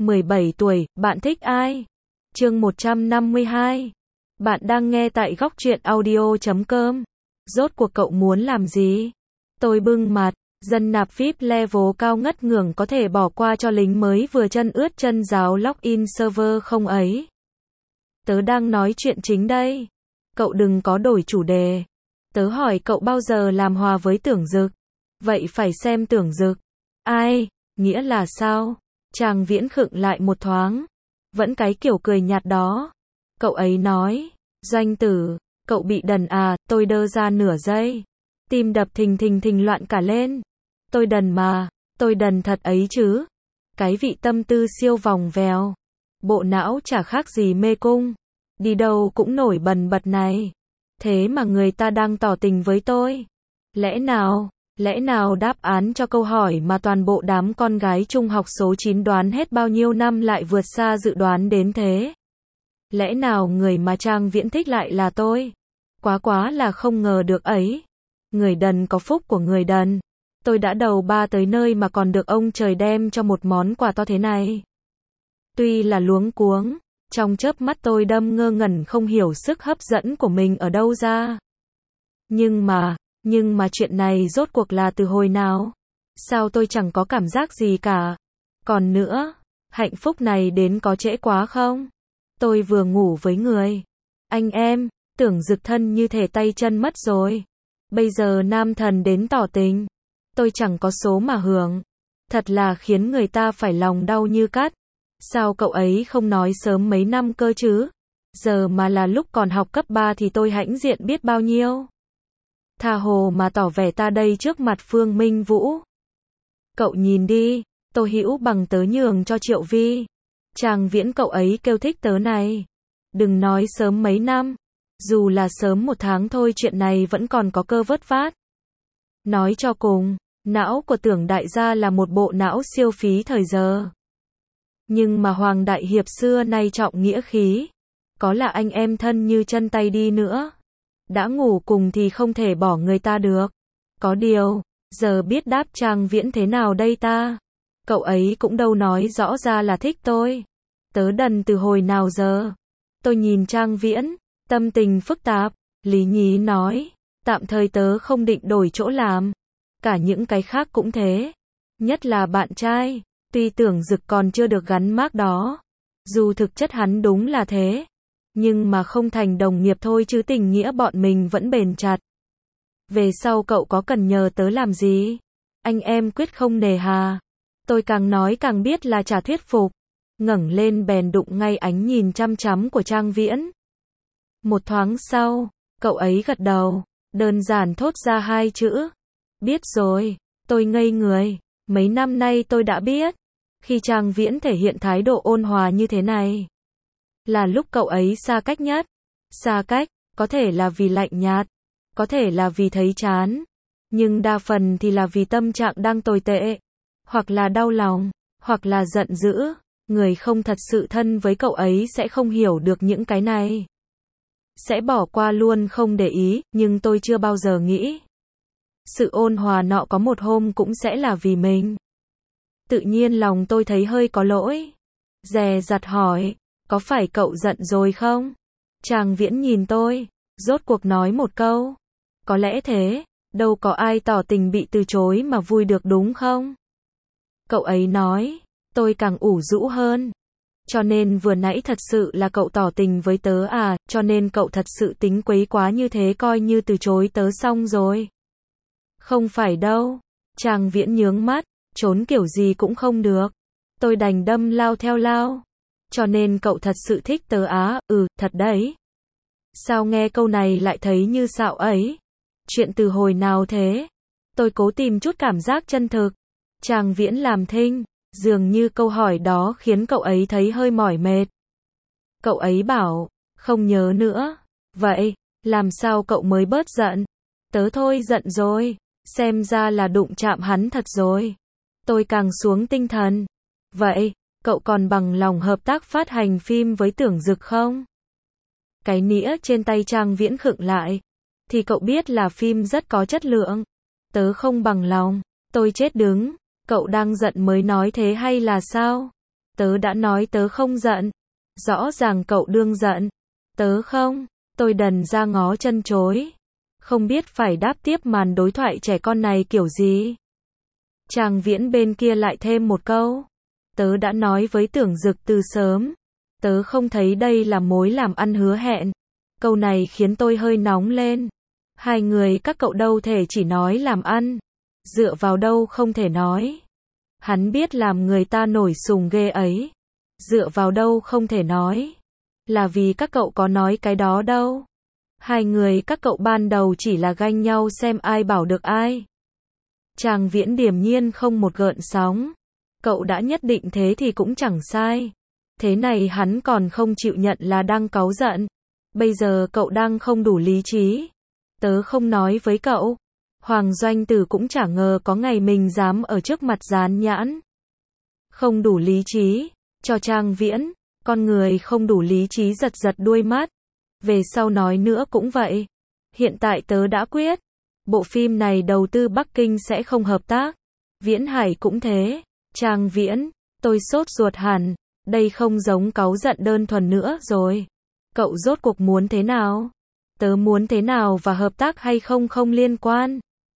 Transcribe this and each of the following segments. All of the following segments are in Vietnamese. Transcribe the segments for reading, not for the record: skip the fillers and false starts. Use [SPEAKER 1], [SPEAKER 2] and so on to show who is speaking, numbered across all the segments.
[SPEAKER 1] 17 tuổi, bạn thích ai? Chương 152. Bạn đang nghe tại góc truyện audio.com. Rốt cuộc cậu muốn làm gì? Tôi bưng mặt, dân nạp VIP level cao ngất ngưởng có thể bỏ qua cho lính mới vừa chân ướt chân ráo login server không ấy? Tớ đang nói chuyện chính đây. Cậu đừng có đổi chủ đề. Tớ hỏi cậu bao giờ làm hòa với Tưởng Dực? Vậy phải xem Tưởng Dực. Ai? Nghĩa là sao? Trang Viễn khựng lại một thoáng. Vẫn cái kiểu cười nhạt đó. Cậu ấy nói, Doanh tử, cậu bị đần à? Tôi đơ ra nửa giây. Tim đập thình thình thình loạn cả lên. Tôi đần mà, tôi đần thật ấy chứ. Cái vị tâm tư siêu vòng vèo. Bộ não chả khác gì mê cung. Đi đâu cũng nổi bần bật này. Thế mà người ta đang tỏ tình với tôi. Lẽ nào đáp án cho câu hỏi mà toàn bộ đám con gái trung học số 9 đoán hết bao nhiêu năm lại vượt xa dự đoán đến thế? Lẽ nào người mà Trang Viễn thích lại là tôi? Quá là không ngờ được ấy. Người đần có phúc của người đần. Tôi đã đầu ba tới nơi mà còn được ông trời đem cho một món quà to thế này. Tuy là luống cuống, trong chớp mắt tôi đâm ngơ ngẩn không hiểu sức hấp dẫn của mình ở đâu ra. Nhưng mà chuyện này rốt cuộc là từ hồi nào? Sao tôi chẳng có cảm giác gì cả? Còn nữa, hạnh phúc này đến có trễ quá không? Tôi vừa ngủ với người. Anh em, Tưởng Dực thân như thể tay chân mất rồi. Bây giờ nam thần đến tỏ tình. Tôi chẳng có số mà hưởng. Thật là khiến người ta phải lòng đau như cắt. Sao cậu ấy không nói sớm mấy năm cơ chứ? Giờ mà là lúc còn học cấp 3 thì tôi hãnh diện biết bao nhiêu. Tha hồ mà tỏ vẻ ta đây trước mặt Phương Minh Vũ. Cậu nhìn đi, Tô Hữu Bằng tớ nhường cho Triệu Vi. Trang Viễn cậu ấy kêu thích tớ này. Đừng nói sớm mấy năm. Dù là sớm 1 tháng thôi chuyện này vẫn còn có cơ vớt vát. Nói cho cùng, não của Tưởng đại gia là một bộ não siêu phí thời giờ. Nhưng mà Hoàng Đại Hiệp xưa nay trọng nghĩa khí. Có là anh em thân như chân tay đi nữa. Đã ngủ cùng thì không thể bỏ người ta được. Có điều, giờ biết đáp Trang Viễn thế nào đây ta? Cậu ấy cũng đâu nói rõ ra là thích tôi. Tớ đần từ hồi nào giờ? Tôi nhìn Trang Viễn, tâm tình phức tạp. Lý nhí nói, tạm thời tớ không định đổi chỗ làm. Cả những cái khác cũng thế. Nhất là bạn trai, tuy Tưởng Dực còn chưa được gắn mác đó. Dù thực chất hắn đúng là thế. Nhưng mà không thành đồng nghiệp thôi chứ tình nghĩa bọn mình vẫn bền chặt. Về sau cậu có cần nhờ tớ làm gì? Anh em quyết không nề hà. Tôi càng nói càng biết là chả thuyết phục. Ngẩng lên bèn đụng ngay ánh nhìn chăm chăm của Trang Viễn. Một thoáng sau, cậu ấy gật đầu, đơn giản thốt ra 2 chữ. Biết rồi, tôi ngây người. Mấy năm nay tôi đã biết. Khi Trang Viễn thể hiện thái độ ôn hòa như thế này, là lúc cậu ấy xa cách nhất. Xa cách, có thể là vì lạnh nhạt, có thể là vì thấy chán, nhưng đa phần thì là vì tâm trạng đang tồi tệ, hoặc là đau lòng, hoặc là giận dữ. Người không thật sự thân với cậu ấy sẽ không hiểu được những cái này. Sẽ bỏ qua luôn không để ý, nhưng tôi chưa bao giờ nghĩ. Sự ôn hòa nọ có một hôm cũng sẽ là vì mình. Tự nhiên lòng tôi thấy hơi có lỗi. Dè dặt hỏi, có phải cậu giận rồi không? Trang Viễn nhìn tôi, rốt cuộc nói một câu. Có lẽ thế, đâu có ai tỏ tình bị từ chối mà vui được đúng không? Cậu ấy nói, tôi càng ủ rũ hơn. Cho nên vừa nãy thật sự là cậu tỏ tình với tớ à, cho nên cậu thật sự tính quấy quá như thế coi như từ chối tớ xong rồi. Không phải đâu. Trang Viễn nhướng mắt, trốn kiểu gì cũng không được. Tôi đành đâm lao theo lao. Cho nên cậu thật sự thích tớ á? Thật đấy. Sao nghe câu này lại thấy như xạo ấy? Chuyện từ hồi nào thế? Tôi cố tìm chút cảm giác chân thực. Trang Viễn làm thinh, dường như câu hỏi đó khiến cậu ấy thấy hơi mỏi mệt. Cậu ấy bảo, không nhớ nữa. Vậy, làm sao cậu mới bớt giận? Tớ thôi giận rồi, xem ra là đụng chạm hắn thật rồi. Tôi càng xuống tinh thần. Vậy, cậu còn bằng lòng hợp tác phát hành phim với Tưởng Dực không? Cái nĩa trên tay Trang Viễn khựng lại. Thì cậu biết là phim rất có chất lượng. Tớ không bằng lòng. Tôi chết đứng. Cậu đang giận mới nói thế hay là sao? Tớ đã nói tớ không giận. Rõ ràng cậu đương giận. Tớ không. Tôi đần ra ngó chân chối. Không biết phải đáp tiếp màn đối thoại trẻ con này kiểu gì. Trang Viễn bên kia lại thêm một câu. Tớ đã nói với Tưởng Dực từ sớm. Tớ không thấy đây là mối làm ăn hứa hẹn. Câu này khiến tôi hơi nóng lên. Hai người các cậu đâu thể chỉ nói làm ăn. Dựa vào đâu không thể nói. Hắn biết làm người ta nổi sùng ghê ấy. Dựa vào đâu không thể nói. Là vì các cậu có nói cái đó đâu. Hai người các cậu ban đầu chỉ là ganh nhau xem ai bảo được ai. Trang Viễn điềm nhiên không một gợn sóng. Cậu đã nhất định thế thì cũng chẳng sai. Thế này hắn còn không chịu nhận là đang cáu giận. Bây giờ cậu đang không đủ lý trí. Tớ không nói với cậu. Hoàng Doanh Tử cũng chả ngờ có ngày mình dám ở trước mặt dán nhãn. Không đủ lý trí. Cho Trang Viễn. Con người không đủ lý trí giật giật đuôi mắt. Về sau nói nữa cũng vậy. Hiện tại tớ đã quyết. Bộ phim này đầu tư Bắc Kinh sẽ không hợp tác. Viễn Hải cũng thế. Trang Viễn. Tôi sốt ruột hẳn. Đây không giống cáu giận đơn thuần nữa rồi. Cậu rốt cuộc muốn thế nào? Tớ muốn thế nào và hợp tác hay không không liên quan.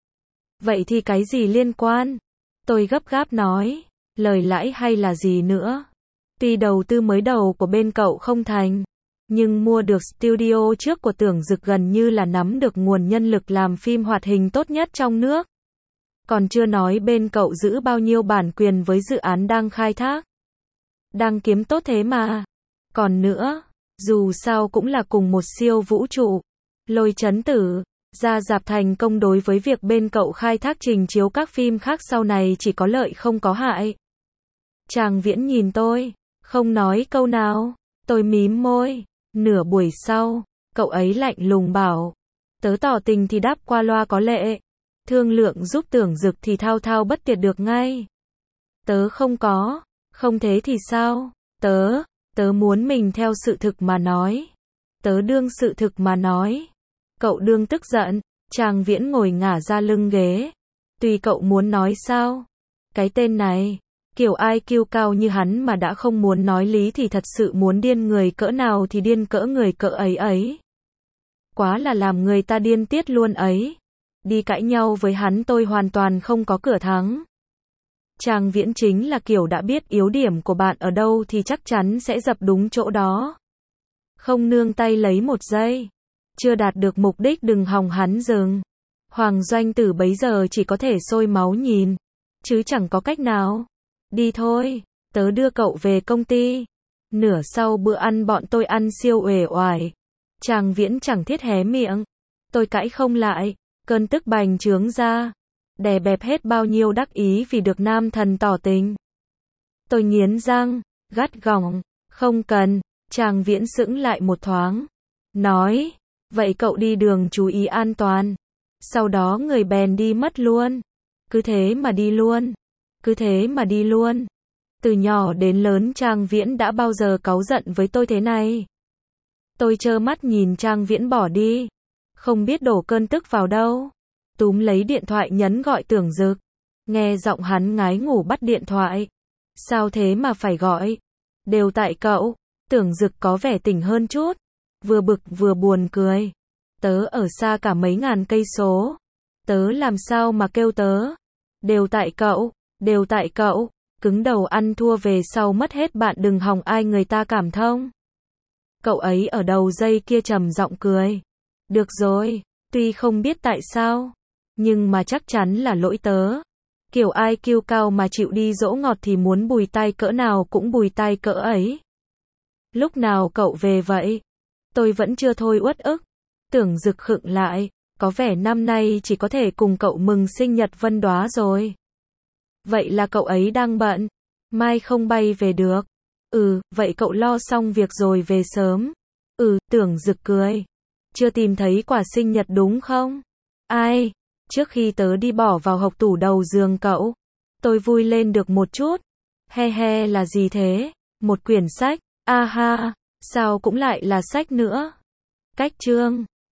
[SPEAKER 1] Vậy thì cái gì liên quan? Tôi gấp gáp nói. Lời lãi hay là gì nữa? Tuy đầu tư mới đầu của bên cậu không thành. Nhưng mua được studio trước của Tưởng Dực gần như là nắm được nguồn nhân lực làm phim hoạt hình tốt nhất trong nước. Còn chưa nói bên cậu giữ bao nhiêu bản quyền với dự án đang khai thác. Đang kiếm tốt thế mà. Còn nữa, dù sao cũng là cùng một siêu vũ trụ. Lôi Chấn Tử, ra rạp thành công đối với việc bên cậu khai thác trình chiếu các phim khác sau này chỉ có lợi không có hại. Trang Viễn nhìn tôi, không nói câu nào. Tôi mím môi. Nửa buổi sau, cậu ấy lạnh lùng bảo. Tớ tỏ tình thì đáp qua loa có lệ. Thương lượng giúp Tưởng Dực thì thao thao bất tuyệt được ngay. Tớ không có. Không thế thì sao? Tớ muốn mình theo sự thực mà nói. Tớ đương sự thực mà nói. Cậu đương tức giận. Trang Viễn ngồi ngả ra lưng ghế. Tùy cậu muốn nói sao? Cái tên này, kiểu IQ cao như hắn mà đã không muốn nói lý thì thật sự muốn điên người cỡ nào thì điên cỡ người cỡ ấy ấy. Quá là làm người ta điên tiết luôn ấy. Đi cãi nhau với hắn tôi hoàn toàn không có cửa thắng. Trang Viễn chính là kiểu đã biết yếu điểm của bạn ở đâu thì chắc chắn sẽ dập đúng chỗ đó. Không nương tay lấy một giây. Chưa đạt được mục đích đừng hòng hắn dừng. Hoàng Doanh Tử bấy giờ chỉ có thể sôi máu nhìn. Chứ chẳng có cách nào. Đi thôi, tớ đưa cậu về công ty. Nửa sau bữa ăn bọn tôi ăn siêu uể oải. Trang Viễn chẳng thiết hé miệng. Tôi cãi không lại. Cơn tức bành trướng ra. Đè bẹp hết bao nhiêu đắc ý vì được nam thần tỏ tình. Tôi nghiến răng, gắt gỏng. Không cần. Trang Viễn sững lại một thoáng. Nói. Vậy cậu đi đường chú ý an toàn. Sau đó người bèn đi mất luôn. Cứ thế mà đi luôn. Cứ thế mà đi luôn. Từ nhỏ đến lớn Trang Viễn đã bao giờ cáu giận với tôi thế này. Tôi trơ mắt nhìn Trang Viễn bỏ đi. Không biết đổ cơn tức vào đâu. Túm lấy điện thoại nhấn gọi Tưởng Dực. Nghe giọng hắn ngái ngủ bắt điện thoại. Sao thế mà phải gọi? Đều tại cậu. Tưởng Dực có vẻ tỉnh hơn chút. Vừa bực vừa buồn cười. Tớ ở xa cả mấy ngàn cây số. Tớ làm sao mà kêu tớ? Đều tại cậu. Đều tại cậu. Cứng đầu ăn thua về sau mất hết bạn đừng hòng ai người ta cảm thông. Cậu ấy ở đầu dây kia trầm giọng cười. Được rồi, tuy không biết tại sao, nhưng mà chắc chắn là lỗi tớ. Kiểu IQ cao mà chịu đi dỗ ngọt thì muốn bùi tai cỡ nào cũng bùi tai cỡ ấy. Lúc nào cậu về vậy? Tôi vẫn chưa thôi uất ức. Tưởng Dực khựng lại, có vẻ năm nay chỉ có thể cùng cậu mừng sinh nhật Vân Đóa rồi. Vậy là cậu ấy đang bận, mai không bay về được. Vậy cậu lo xong việc rồi về sớm. Tưởng Dực cười. Chưa tìm thấy quà sinh nhật đúng không? Ai? Trước khi tớ đi bỏ vào hộc tủ đầu giường cậu. Tôi vui lên được một chút. He he là gì thế? Một quyển sách. Aha, sao cũng lại là sách nữa? Cách chương.